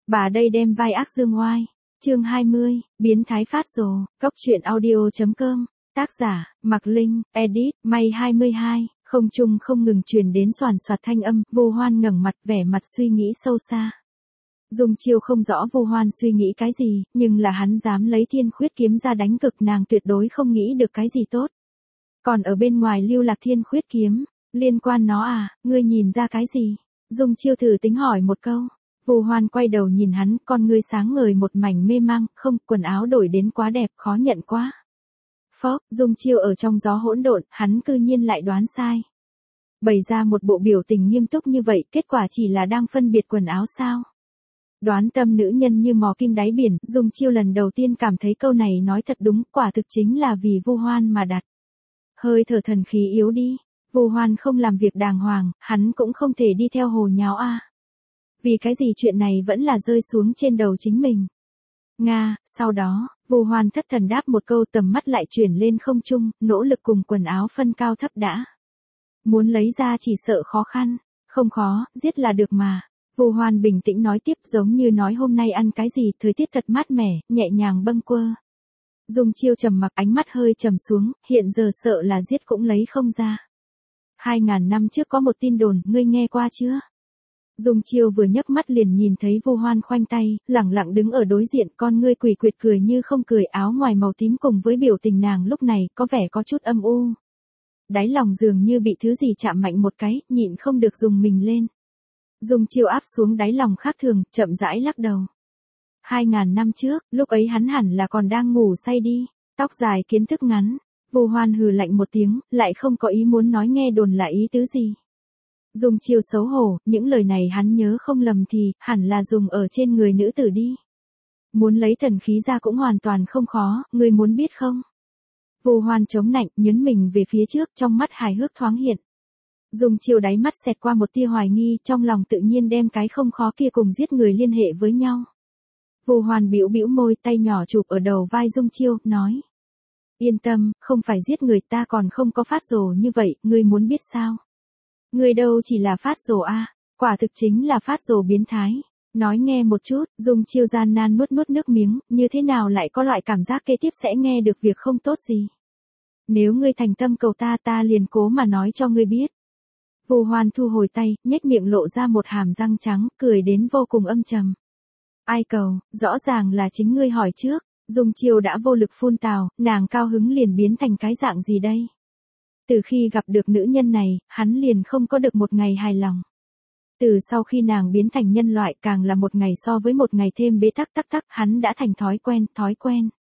Bà đây đem vai ác dương oai. Chương 20, biến thái phát rồ, cốc truyện audio.com, tác giả, Mạc Linh, edit, May 22, không trung không ngừng truyền đến soàn soạt thanh âm, Vô Hoan ngẩng mặt vẻ mặt suy nghĩ sâu xa. Dung Chiêu không rõ Vô Hoan suy nghĩ cái gì, nhưng là hắn dám lấy thiên khuyết kiếm ra đánh cực nàng tuyệt đối không nghĩ được cái gì tốt. Còn ở bên ngoài lưu lạc thiên khuyết kiếm, liên quan nó à, ngươi nhìn ra cái gì? Dung Chiêu thử tính hỏi một câu. Vô Hoan quay đầu nhìn hắn, con ngươi sáng ngời một mảnh mê mang, không, quần áo đổi đến quá đẹp, khó nhận quá. Phốc, Dung Chiêu ở trong gió hỗn độn, hắn cư nhiên lại đoán sai. Bày ra một bộ biểu tình nghiêm túc như vậy, kết quả chỉ là đang phân biệt quần áo sao? Đoán tâm nữ nhân như mò kim đáy biển, Dung Chiêu lần đầu tiên cảm thấy câu này nói thật đúng, quả thực chính là vì Vô Hoan mà đặt. Hơi thở thần khí yếu đi, Vô Hoan không làm việc đàng hoàng, hắn cũng không thể đi theo hồ nháo a. Vì cái gì chuyện này vẫn là rơi xuống trên đầu chính mình. Nga, sau đó, Vô Hoan thất thần đáp một câu, tầm mắt lại chuyển lên không trung, nỗ lực cùng quần áo phân cao thấp đã. Muốn lấy ra chỉ sợ khó khăn, không khó, giết là được mà. Vô Hoan bình tĩnh nói tiếp, giống như nói hôm nay ăn cái gì, thời tiết thật mát mẻ, nhẹ nhàng bâng quơ. Dung Chiêu trầm mặc, ánh mắt hơi trầm xuống, hiện giờ sợ là giết cũng lấy không ra. 2000 năm trước có một tin đồn, ngươi nghe qua chưa? Dung Chiêu vừa nhấc mắt liền nhìn thấy Vô Hoan khoanh tay, lẳng lặng đứng ở đối diện, con ngươi quỷ quyệt cười như không cười, áo ngoài màu tím cùng với biểu tình nàng lúc này có vẻ có chút âm u. Đáy lòng dường như bị thứ gì chạm mạnh một cái, nhịn không được dùng mình lên. Dung Chiêu áp xuống đáy lòng khác thường, chậm rãi lắc đầu. 2000 năm trước, lúc ấy hắn hẳn là còn đang ngủ say đi, tóc dài kiến thức ngắn. Vô Hoan hừ lạnh một tiếng, lại không có ý muốn nói nghe đồn là ý tứ gì. Dung Chiêu xấu hổ, những lời này hắn nhớ không lầm thì, hẳn là dùng ở trên người nữ tử đi. Muốn lấy thần khí ra cũng hoàn toàn không khó, ngươi muốn biết không? Vô Hoan chống nạnh, nhấn mình về phía trước, trong mắt hài hước thoáng hiện. Dung Chiêu đáy mắt xẹt qua một tia hoài nghi, trong lòng tự nhiên đem cái không khó kia cùng giết người liên hệ với nhau. Vô Hoan bĩu bĩu môi, tay nhỏ chụp ở đầu vai Dung Chiêu, nói. Yên tâm, không phải giết người, ta còn không có phát rồ như vậy, ngươi muốn biết sao? Ngươi đâu chỉ là phát rồ a, quả thực chính là phát rồ biến thái. Nói nghe một chút, Dung Chiêu gian nan nuốt nước miếng, như thế nào lại có loại cảm giác kế tiếp sẽ nghe được việc không tốt gì. Nếu ngươi thành tâm cầu ta liền cố mà nói cho ngươi biết. Vô Hoan thu hồi tay, nhếch miệng lộ ra một hàm răng trắng, cười đến vô cùng âm trầm. Ai cầu, rõ ràng là chính ngươi hỏi trước. Dung Chiêu đã vô lực phun tào, nàng cao hứng liền biến thành cái dạng gì đây? Từ khi gặp được nữ nhân này, hắn liền không có được một ngày hài lòng. Từ sau khi nàng biến thành nhân loại, càng là một ngày so với một ngày thêm bế tắc, hắn đã thành thói quen.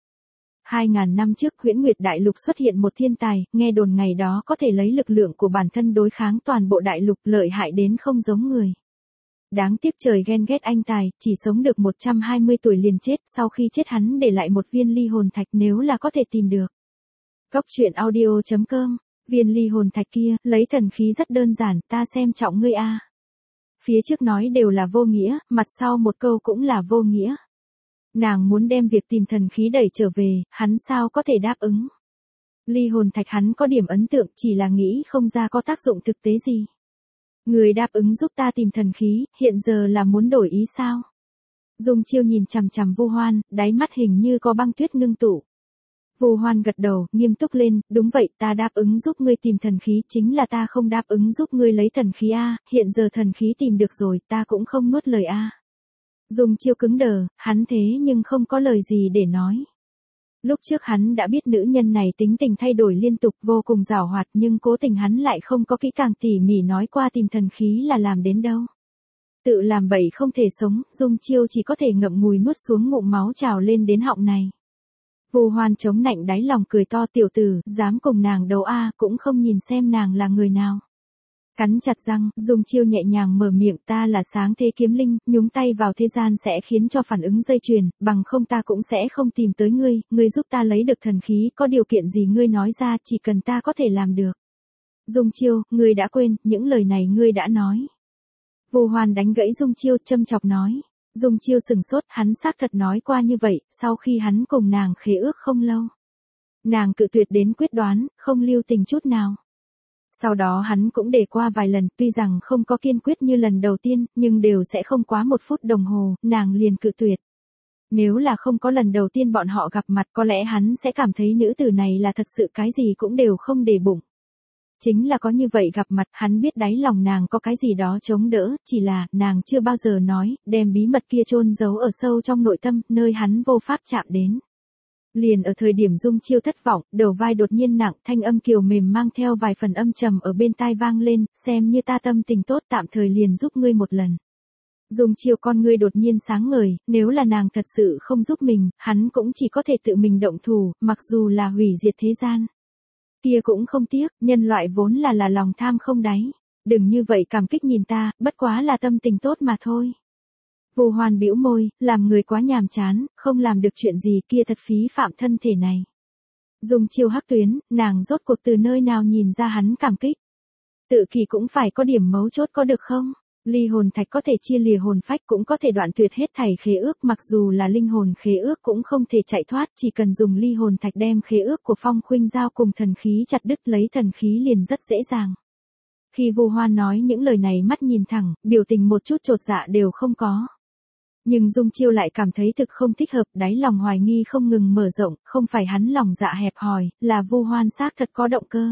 2000 năm trước, Huyễn Nguyệt Đại Lục xuất hiện một thiên tài, nghe đồn ngày đó có thể lấy lực lượng của bản thân đối kháng toàn bộ đại lục, lợi hại đến không giống người. Đáng tiếc trời ghen ghét anh tài, chỉ sống được 120 tuổi liền chết, sau khi chết hắn để lại một viên ly hồn thạch, nếu là có thể tìm được. Cốc truyện audio.com, viên ly hồn thạch kia, lấy thần khí rất đơn giản, ta xem trọng ngươi a. Phía trước nói đều là vô nghĩa, mặt sau một câu cũng là vô nghĩa. Nàng muốn đem việc tìm thần khí đẩy trở về, hắn sao có thể đáp ứng. Ly hồn thạch hắn có điểm ấn tượng, chỉ là nghĩ không ra có tác dụng thực tế gì. Người đáp ứng giúp ta tìm thần khí, hiện giờ là muốn đổi ý sao? Dung Chiêu nhìn chằm chằm Vô Hoan, đáy mắt hình như có băng tuyết ngưng tụ. Vô Hoan gật đầu, nghiêm túc lên, đúng vậy, ta đáp ứng giúp ngươi tìm thần khí, chính là ta không đáp ứng giúp ngươi lấy thần khí a, hiện giờ thần khí tìm được rồi, ta cũng không nuốt lời a. Dung Chiêu cứng đờ, hắn thế nhưng không có lời gì để nói. Lúc trước hắn đã biết nữ nhân này tính tình thay đổi liên tục, vô cùng giảo hoạt, nhưng cố tình hắn lại không có kỹ càng tỉ mỉ nói qua tìm thần khí là làm đến đâu. Tự làm bậy không thể sống, Dung Chiêu chỉ có thể ngậm ngùi nuốt xuống ngụm máu trào lên đến họng này. Vô Hoan chống nạnh đáy lòng cười to, tiểu tử, dám cùng nàng đấu a, cũng không nhìn xem nàng là người nào. Cắn chặt răng, Dung Chiêu nhẹ nhàng mở miệng, ta là sáng thế kiếm linh, nhúng tay vào thế gian sẽ khiến cho phản ứng dây chuyền, bằng không ta cũng sẽ không tìm tới ngươi giúp ta lấy được thần khí, có điều kiện gì ngươi nói ra, chỉ cần ta có thể làm được. Dung Chiêu, ngươi đã quên, những lời này ngươi đã nói. Vô Hoan đánh gãy Dung Chiêu, châm chọc nói. Dung Chiêu sừng sốt, hắn xác thật nói qua như vậy, sau khi hắn cùng nàng khế ước không lâu. Nàng cự tuyệt đến quyết đoán, không lưu tình chút nào. Sau đó hắn cũng để qua vài lần, tuy rằng không có kiên quyết như lần đầu tiên, nhưng đều sẽ không quá 1 phút đồng hồ, nàng liền cự tuyệt. Nếu là không có lần đầu tiên bọn họ gặp mặt có lẽ hắn sẽ cảm thấy nữ tử này là thật sự cái gì cũng đều không để bụng. Chính là có như vậy gặp mặt, hắn biết đáy lòng nàng có cái gì đó chống đỡ, chỉ là, nàng chưa bao giờ nói, đem bí mật kia chôn giấu ở sâu trong nội tâm, nơi hắn vô pháp chạm đến. Liền ở thời điểm Dung Chiêu thất vọng, đầu vai đột nhiên nặng, thanh âm kiều mềm mang theo vài phần âm trầm ở bên tai vang lên, xem như ta tâm tình tốt tạm thời liền giúp ngươi một lần. Dung Chiêu con ngươi đột nhiên sáng ngời, nếu là nàng thật sự không giúp mình, hắn cũng chỉ có thể tự mình động thủ, mặc dù là hủy diệt thế gian. Kia cũng không tiếc, nhân loại vốn là lòng tham không đáy. Đừng như vậy cảm kích nhìn ta, bất quá là tâm tình tốt mà thôi. Vu Hoan bĩu môi, làm người quá nhàm chán, không làm được chuyện gì kia thật phí phạm thân thể này. Dung Chiêu hắc tuyến, nàng rốt cuộc từ nơi nào nhìn ra hắn cảm kích. Tự kỳ cũng phải có điểm mấu chốt có được không? Ly hồn thạch có thể chia lìa hồn phách cũng có thể đoạn tuyệt hết thảy khế ước, mặc dù là linh hồn khế ước cũng không thể chạy thoát, chỉ cần dùng ly hồn thạch đem khế ước của Phong Khuynh Giao cùng thần khí chặt đứt lấy thần khí liền rất dễ dàng. Khi Vu Hoan nói những lời này mắt nhìn thẳng, biểu tình một chút chột dạ đều không có. Nhưng Dung Chiêu lại cảm thấy thực không thích hợp, đáy lòng hoài nghi không ngừng mở rộng, không phải hắn lòng dạ hẹp hòi, là Vu Hoan xác thật có động cơ.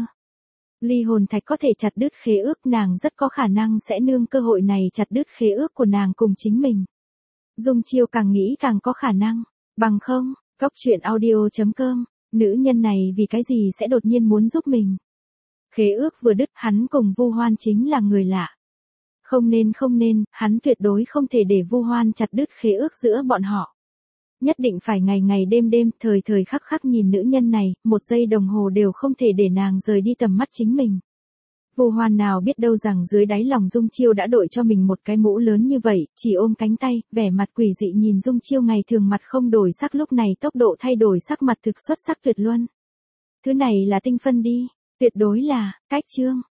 Ly hồn thạch có thể chặt đứt khế ước, nàng rất có khả năng sẽ nương cơ hội này chặt đứt khế ước của nàng cùng chính mình. Dung Chiêu càng nghĩ càng có khả năng, bằng không, goctruyện.audio.com, nữ nhân này vì cái gì sẽ đột nhiên muốn giúp mình. Khế ước vừa đứt, hắn cùng Vu Hoan chính là người lạ. Không nên, hắn tuyệt đối không thể để Vu Hoan chặt đứt khế ước giữa bọn họ. Nhất định phải ngày đêm, thời khắc nhìn nữ nhân này, 1 giây đồng hồ đều không thể để nàng rời đi tầm mắt chính mình. Vu Hoan nào biết đâu rằng dưới đáy lòng Dung Chiêu đã đội cho mình một cái mũ lớn như vậy, chỉ ôm cánh tay, vẻ mặt quỷ dị nhìn Dung Chiêu ngày thường mặt không đổi sắc, lúc này tốc độ thay đổi sắc mặt thực xuất sắc tuyệt luân. Thứ này là tinh phân đi, tuyệt đối là, cách chương.